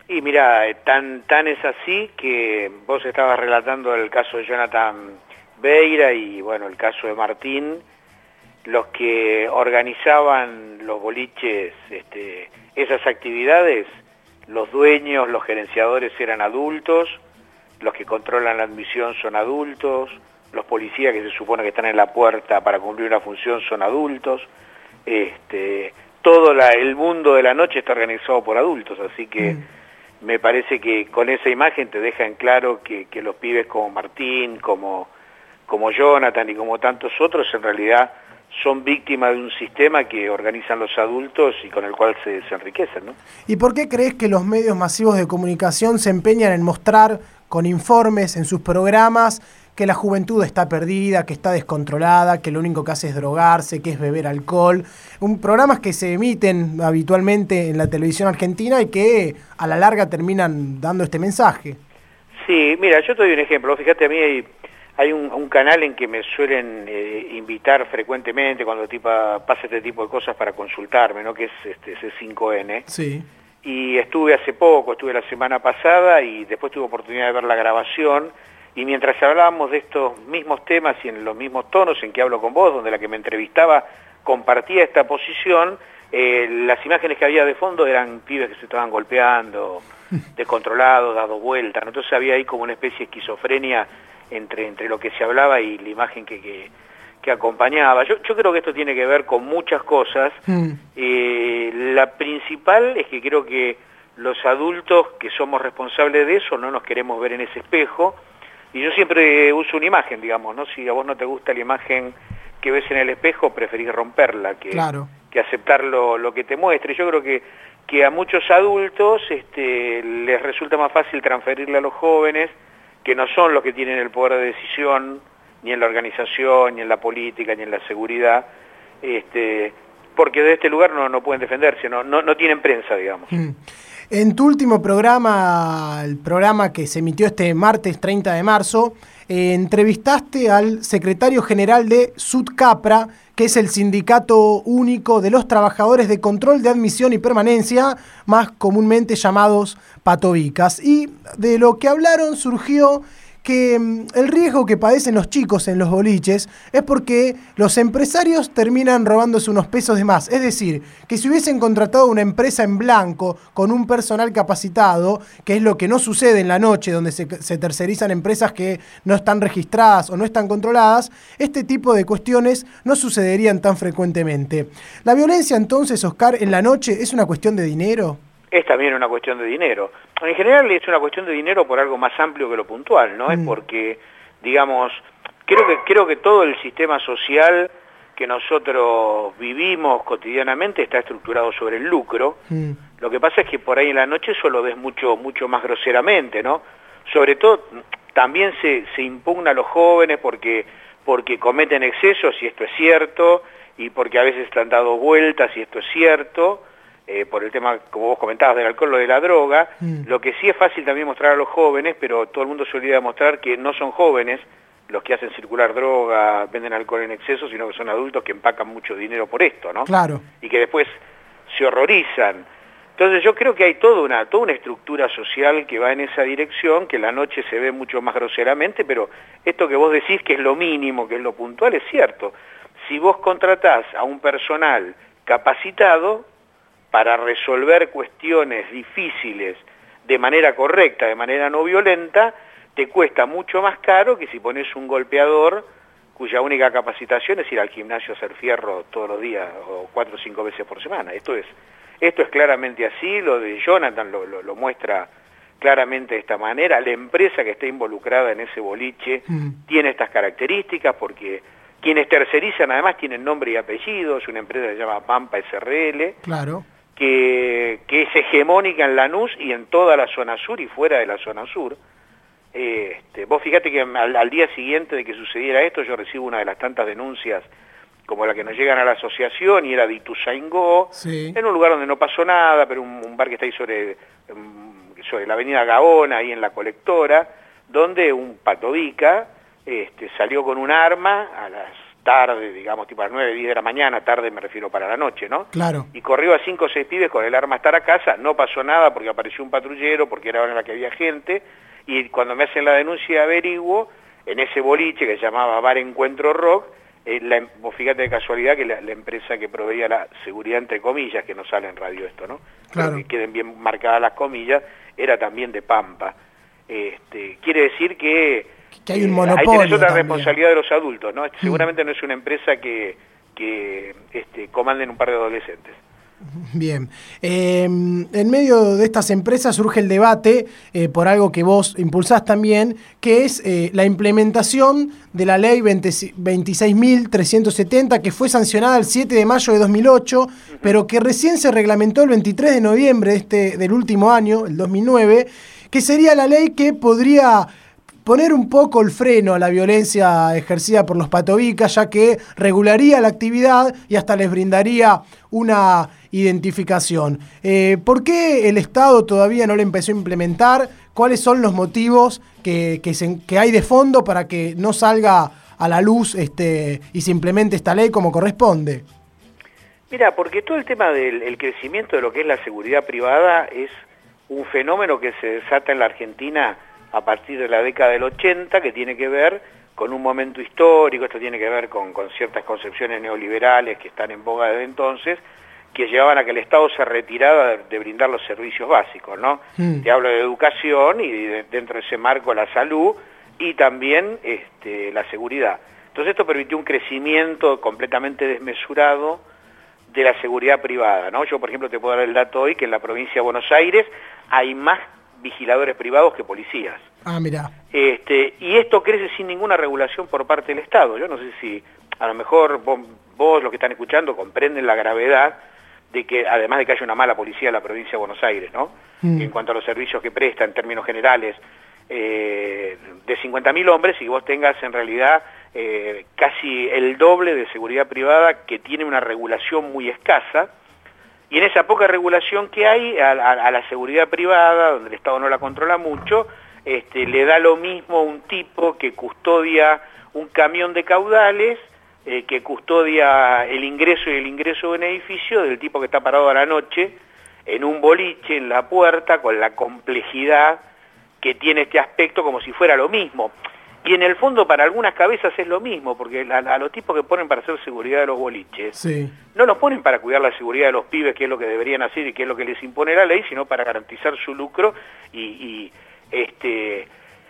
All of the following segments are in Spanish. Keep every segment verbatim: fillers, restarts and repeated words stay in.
Y mira, tan, tan es así que vos estabas relatando el caso de Jonathan Beira y bueno, el caso de Martín, los que organizaban los boliches, este, esas actividades, los dueños, los gerenciadores eran adultos, los que controlan la admisión son adultos, los policías que se supone que están en la puerta para cumplir una función son adultos, este, todo la, el mundo de la noche está organizado por adultos, así que mm. me parece que con esa imagen te deja en claro que, que los pibes como Martín, como, como Jonathan y como tantos otros en realidad son víctimas de un sistema que organizan los adultos y con el cual se, se enriquecen, ¿no? ¿Y por qué crees que los medios masivos de comunicación se empeñan en mostrar con informes en sus programas que la juventud está perdida, que está descontrolada, que lo único que hace es drogarse, que es beber alcohol? Un programas que se emiten habitualmente en la televisión argentina y que a la larga terminan dando este mensaje. Sí, mira, yo te doy un ejemplo. Fíjate, a mí hay, hay un, un canal en que me suelen eh, invitar frecuentemente cuando tipo, pasa este tipo de cosas para consultarme, ¿no? Que es este C cinco N. Sí. Y estuve hace poco, estuve la semana pasada y después tuve oportunidad de ver la grabación. Y mientras hablábamos de estos mismos temas y en los mismos tonos en que hablo con vos, donde la que me entrevistaba compartía esta posición, eh, las imágenes que había de fondo eran pibes que se estaban golpeando, descontrolados, dado vueltas, ¿no? Entonces había ahí como una especie de esquizofrenia entre, entre lo que se hablaba y la imagen que, que, que acompañaba. Yo, yo creo que esto tiene que ver con muchas cosas. Mm. Eh, la principal es que creo que los adultos que somos responsables de eso no nos queremos ver en ese espejo. Y yo siempre uso una imagen, digamos, ¿no? Si a vos no te gusta la imagen que ves en el espejo, preferís romperla que, claro. que aceptar lo, lo que te muestre. Yo creo que, que a muchos adultos este, les resulta más fácil transferirle a los jóvenes, que no son los que tienen el poder de decisión, ni en la organización, ni en la política, ni en la seguridad, este, porque de este lugar no, no pueden defenderse, no, no, no tienen prensa, digamos. Mm. En tu último programa, el programa que se emitió este martes treinta de marzo, eh, entrevistaste al secretario general de SUTCAPRA, que es el Sindicato Único de los Trabajadores de Control de Admisión y Permanencia, más comúnmente llamados patovicas. Y de lo que hablaron surgió que el riesgo que padecen los chicos en los boliches es porque los empresarios terminan robándose unos pesos de más. Es decir, que si hubiesen contratado una empresa en blanco con un personal capacitado, que es lo que no sucede en la noche, donde se, se tercerizan empresas que no están registradas o no están controladas, este tipo de cuestiones no sucederían tan frecuentemente. ¿La violencia entonces, Oscar, en la noche es una cuestión de dinero? Es también una cuestión de dinero. En general es una cuestión de dinero por algo más amplio que lo puntual, ¿no? Mm. Es porque, digamos, creo que creo que todo el sistema social que nosotros vivimos cotidianamente está estructurado sobre el lucro. Mm. Lo que pasa es que por ahí en la noche eso lo ves mucho mucho más groseramente, ¿no? Sobre todo también se, se impugna a los jóvenes porque, porque cometen excesos, y esto es cierto, y porque a veces están dado vueltas, y esto es cierto. Eh, por el tema, como vos comentabas, del alcohol o de la droga. Mm. Lo que sí es fácil también mostrar a los jóvenes, pero todo el mundo se olvida de mostrar que no son jóvenes los que hacen circular droga, venden alcohol en exceso, sino que son adultos que empacan mucho dinero por esto, ¿no? Claro. Y que después se horrorizan. Entonces yo creo que hay toda una, toda una estructura social que va en esa dirección, que la noche se ve mucho más groseramente, pero esto que vos decís que es lo mínimo, que es lo puntual, es cierto. Si vos contratás a un personal capacitado para resolver cuestiones difíciles de manera correcta, de manera no violenta, te cuesta mucho más caro que si pones un golpeador cuya única capacitación es ir al gimnasio a hacer fierro todos los días o cuatro o cinco veces por semana. Esto es, esto es claramente así, lo de Jonathan lo, lo, lo muestra claramente de esta manera. La empresa que está involucrada en ese boliche mm. tiene estas características porque quienes tercerizan además tienen nombre y apellido, es una empresa que se llama Pampa S R L. Claro. Que, que es hegemónica en Lanús y en toda la zona sur y fuera de la zona sur. Este, vos fíjate que al, al día siguiente de que sucediera esto, yo recibo una de las tantas denuncias como la que nos llegan a la asociación, y era de Ituzaingó, sí. En un lugar donde no pasó nada, pero un, un bar que está ahí sobre, sobre la avenida Gaona, ahí en la Colectora, donde un patovica este, salió con un arma a las tarde, digamos, tipo a las nueve, diez de la mañana, tarde me refiero para la noche, ¿no? Claro. Y corrió a cinco o seis pibes con el arma hasta la casa, no pasó nada porque apareció un patrullero, porque era hora en la que había gente, y cuando me hacen la denuncia averiguo, en ese boliche que se llamaba Bar Encuentro Rock, eh, la, vos fíjate de casualidad que la, la empresa que proveía la seguridad, entre comillas, que no sale en radio esto, ¿no? Claro. Pero que queden bien marcadas las comillas, era también de Pampa. Este, quiere decir que que hay un eh, monopolio ahí tenés otra también. responsabilidad de los adultos, ¿no? Mm. Seguramente no es una empresa que, que este, comanden un par de adolescentes. Bien. Eh, en medio de estas empresas surge el debate eh, por algo que vos impulsás también, que es eh, la implementación de la ley veintiséis mil trescientos setenta, que fue sancionada el siete de mayo de dos mil ocho, uh-huh. pero que recién se reglamentó el veintitrés de noviembre de este, del último año, el dos mil nueve, que sería la ley que podría poner un poco el freno a la violencia ejercida por los patobicas, ya que regularía la actividad y hasta les brindaría una identificación. Eh, ¿Por qué el Estado todavía no le empezó a implementar? ¿Cuáles son los motivos que, que, se, que hay de fondo para que no salga a la luz este, y se implemente esta ley como corresponde? Mira, porque todo el tema del el crecimiento de lo que es la seguridad privada es un fenómeno que se desata en la Argentina a partir de la década del ochenta, que tiene que ver con un momento histórico, esto tiene que ver con, con ciertas concepciones neoliberales que están en boga desde entonces, que llevaban a que el Estado se retirara de, de brindar los servicios básicos, ¿no? Mm. Te hablo de educación y de, dentro de ese marco la salud y también este, la seguridad. Entonces esto permitió un crecimiento completamente desmesurado de la seguridad privada, ¿no? Yo, por ejemplo, te puedo dar el dato hoy que en la provincia de Buenos Aires hay más vigiladores privados que policías. Ah, mira. Este, y esto crece sin ninguna regulación por parte del Estado. Yo no sé si a lo mejor vos, vos los que están escuchando comprenden la gravedad de que, además de que haya una mala policía en la provincia de Buenos Aires, ¿no? Mm. En cuanto a los servicios que presta en términos generales, eh, de cincuenta mil hombres, y vos tengas en realidad eh, casi el doble de seguridad privada que tiene una regulación muy escasa. Y en esa poca regulación que hay a, a, a la seguridad privada, donde el Estado no la controla mucho, este, le da lo mismo un tipo que custodia un camión de caudales, eh, que custodia el ingreso y el ingreso de un edificio, del tipo que está parado a la noche en un boliche, en la puerta, con la complejidad que tiene este aspecto como si fuera lo mismo. Y en el fondo para algunas cabezas es lo mismo, porque a, a los tipos que ponen para hacer seguridad de los boliches, sí. no los ponen para cuidar la seguridad de los pibes, que es lo que deberían hacer y que es lo que les impone la ley, sino para garantizar su lucro y, y este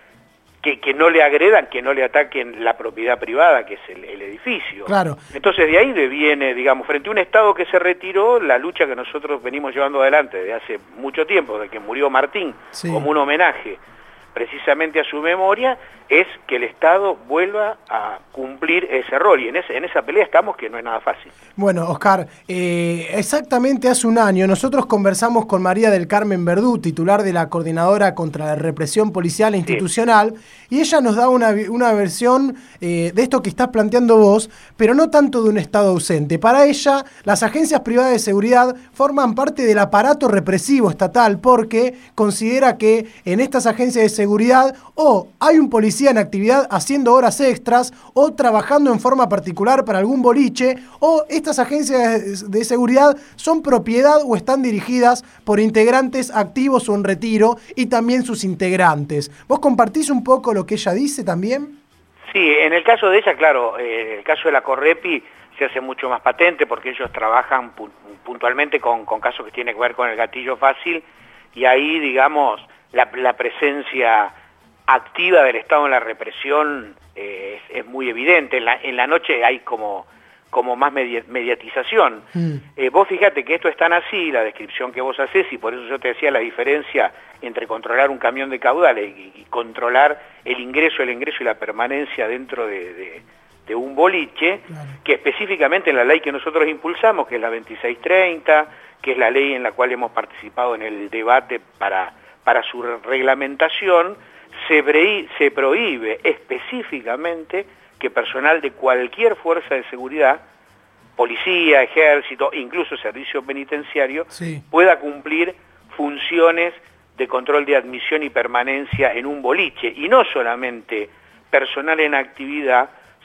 que, que no le agredan, que no le ataquen la propiedad privada, que es el, el edificio. Claro. Entonces de ahí deviene, digamos, frente a un Estado que se retiró, la lucha que nosotros venimos llevando adelante desde hace mucho tiempo, desde que murió Martín, sí. como un homenaje precisamente a su memoria, es que el Estado vuelva a cumplir ese rol, y en, ese, en esa pelea estamos, que no es nada fácil. Bueno, Oscar, eh, exactamente hace un año nosotros conversamos con María del Carmen Verdú, titular de la Coordinadora contra la Represión Policial e Institucional, sí. y ella nos da una, una versión eh, de esto que estás planteando vos, pero no tanto de un Estado ausente. Para ella, las agencias privadas de seguridad forman parte del aparato represivo estatal, porque considera que en estas agencias de seguridad o hay un policía en actividad haciendo horas extras o trabajando en forma particular para algún boliche, o estas agencias de seguridad son propiedad o están dirigidas por integrantes activos o en retiro y también sus integrantes. ¿Vos compartís un poco lo que ella dice también? Sí, en el caso de ella, claro, eh, el caso de la Correpi se hace mucho más patente porque ellos trabajan pu puntualmente con, con casos que tienen que ver con el gatillo fácil, y ahí, digamos, la, la presencia activa del Estado en la represión eh, es, es muy evidente. En la, en la noche hay como, como más media, mediatización. Mm. Eh, vos fíjate que esto es tan así, la descripción que vos hacés, y por eso yo te decía la diferencia entre controlar un camión de caudales y, y controlar el ingreso, el ingreso y la permanencia dentro de, de, de un boliche, claro. que específicamente en la ley que nosotros impulsamos, que es la veintiséis treinta, que es la ley en la cual hemos participado en el debate para, para su reglamentación, Se, se prohíbe específicamente que personal de cualquier fuerza de seguridad, policía, ejército, incluso servicio penitenciario, sí. pueda cumplir funciones de control de admisión y permanencia en un boliche, y no solamente personal en actividad,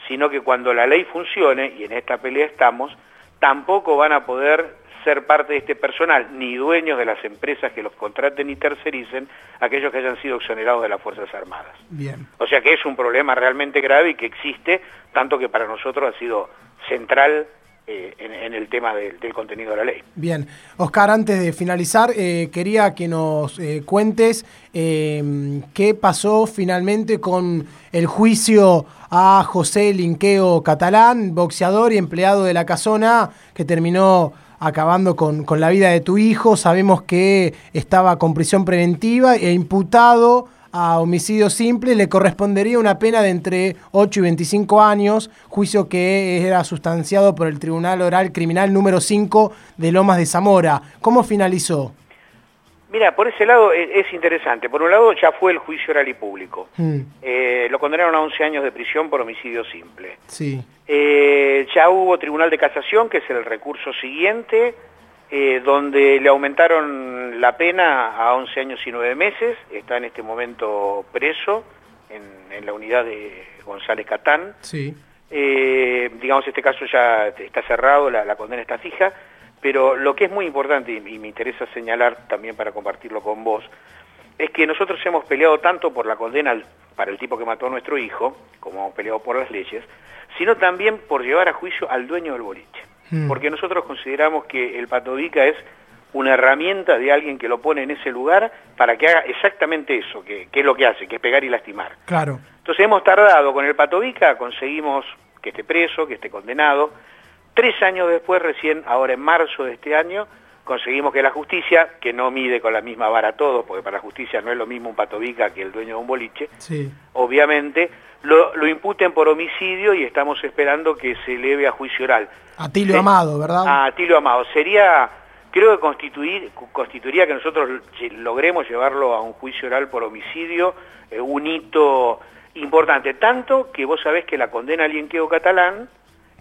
sino que cuando la ley funcione, y en esta pelea estamos, tampoco van a poder ser parte de este personal, ni dueños de las empresas que los contraten y tercericen, aquellos que hayan sido exonerados de las Fuerzas Armadas. Bien. O sea que es un problema realmente grave y que existe, tanto que para nosotros ha sido central eh, en, en el tema de, del contenido de la ley. Bien. Oscar, antes de finalizar, eh, quería que nos eh, cuentes eh, qué pasó finalmente con el juicio a José Linqueo Catalán, boxeador y empleado de la Casona, que terminó acabando con, con la vida de tu hijo. Sabemos que estaba con prisión preventiva e imputado a homicidio simple. Le correspondería una pena de entre ocho y veinticinco años, juicio que era sustanciado por el Tribunal Oral Criminal número cinco de Lomas de Zamora. ¿Cómo finalizó? Mira, por ese lado es, es interesante. Por un lado ya fue el juicio oral y público. Mm. Eh, lo condenaron a once años de prisión por homicidio simple. Sí. Eh, ya hubo Tribunal de Casación, que es el recurso siguiente, eh, donde le aumentaron la pena a once años y nueve meses. Está en este momento preso en, en la unidad de González Catán. Sí. Eh, digamos, este caso ya está cerrado, la, la condena está fija. Pero lo que es muy importante, y me interesa señalar también para compartirlo con vos, es que nosotros hemos peleado tanto por la condena para el tipo que mató a nuestro hijo, como hemos peleado por las leyes, sino también por llevar a juicio al dueño del boliche. Mm. Porque nosotros consideramos que el patobica es una herramienta de alguien que lo pone en ese lugar para que haga exactamente eso, que, que es lo que hace, que es pegar y lastimar. Claro. Entonces hemos tardado con el patobica, conseguimos que esté preso, que esté condenado. Tres años después, recién, ahora en marzo de este año, conseguimos que la justicia, que no mide con la misma vara todo, porque para la justicia no es lo mismo un patobica que el dueño de un boliche, sí. Obviamente, lo, lo imputen por homicidio y estamos esperando que se eleve a juicio oral. Atilio Se, Amado, ¿verdad? A Atilio Amado. Sería, creo que constituir, constituiría que nosotros logremos llevarlo a un juicio oral por homicidio, eh, un hito importante. Tanto que vos sabés que la condena al Linqueo Catalán,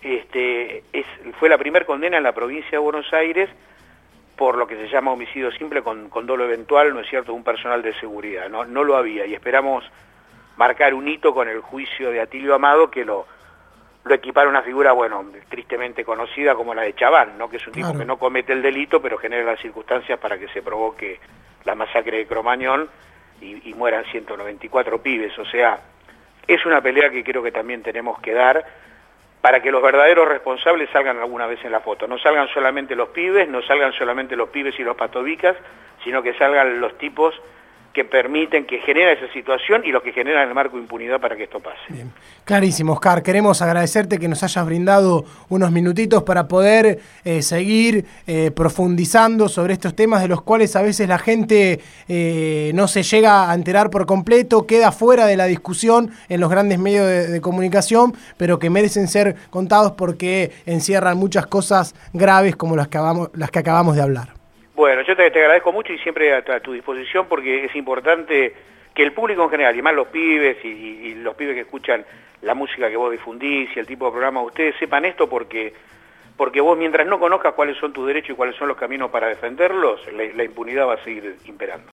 Este, es, fue la primera condena en la provincia de Buenos Aires por lo que se llama homicidio simple con, con dolo eventual, ¿no es cierto?, de un personal de seguridad. No, no lo había, y esperamos marcar un hito con el juicio de Atilio Amado, que lo, lo equipara a una figura, bueno, tristemente conocida como la de Chaván, ¿no?, que es un tipo claro. que no comete el delito, pero genera las circunstancias para que se provoque la masacre de Cromañón y, y mueran ciento noventa y cuatro pibes. O sea, es una pelea que creo que también tenemos que dar para que los verdaderos responsables salgan alguna vez en la foto. No salgan solamente los pibes, no salgan solamente los pibes y los patobicas, sino que salgan los tipos que permiten, que genera esa situación y los que generan el marco de impunidad para que esto pase. Bien. Clarísimo, Oscar. Queremos agradecerte que nos hayas brindado unos minutitos para poder eh, seguir eh, profundizando sobre estos temas de los cuales a veces la gente eh, no se llega a enterar por completo, queda fuera de la discusión en los grandes medios de, de comunicación, pero que merecen ser contados porque encierran muchas cosas graves como las que acabamos, las que acabamos de hablar. Bueno, yo te, te agradezco mucho y siempre a, a tu disposición, porque es importante que el público en general, y más los pibes y, y, y los pibes que escuchan la música que vos difundís y el tipo de programa, ustedes sepan esto porque, porque vos mientras no conozcas cuáles son tus derechos y cuáles son los caminos para defenderlos, la, la impunidad va a seguir imperando.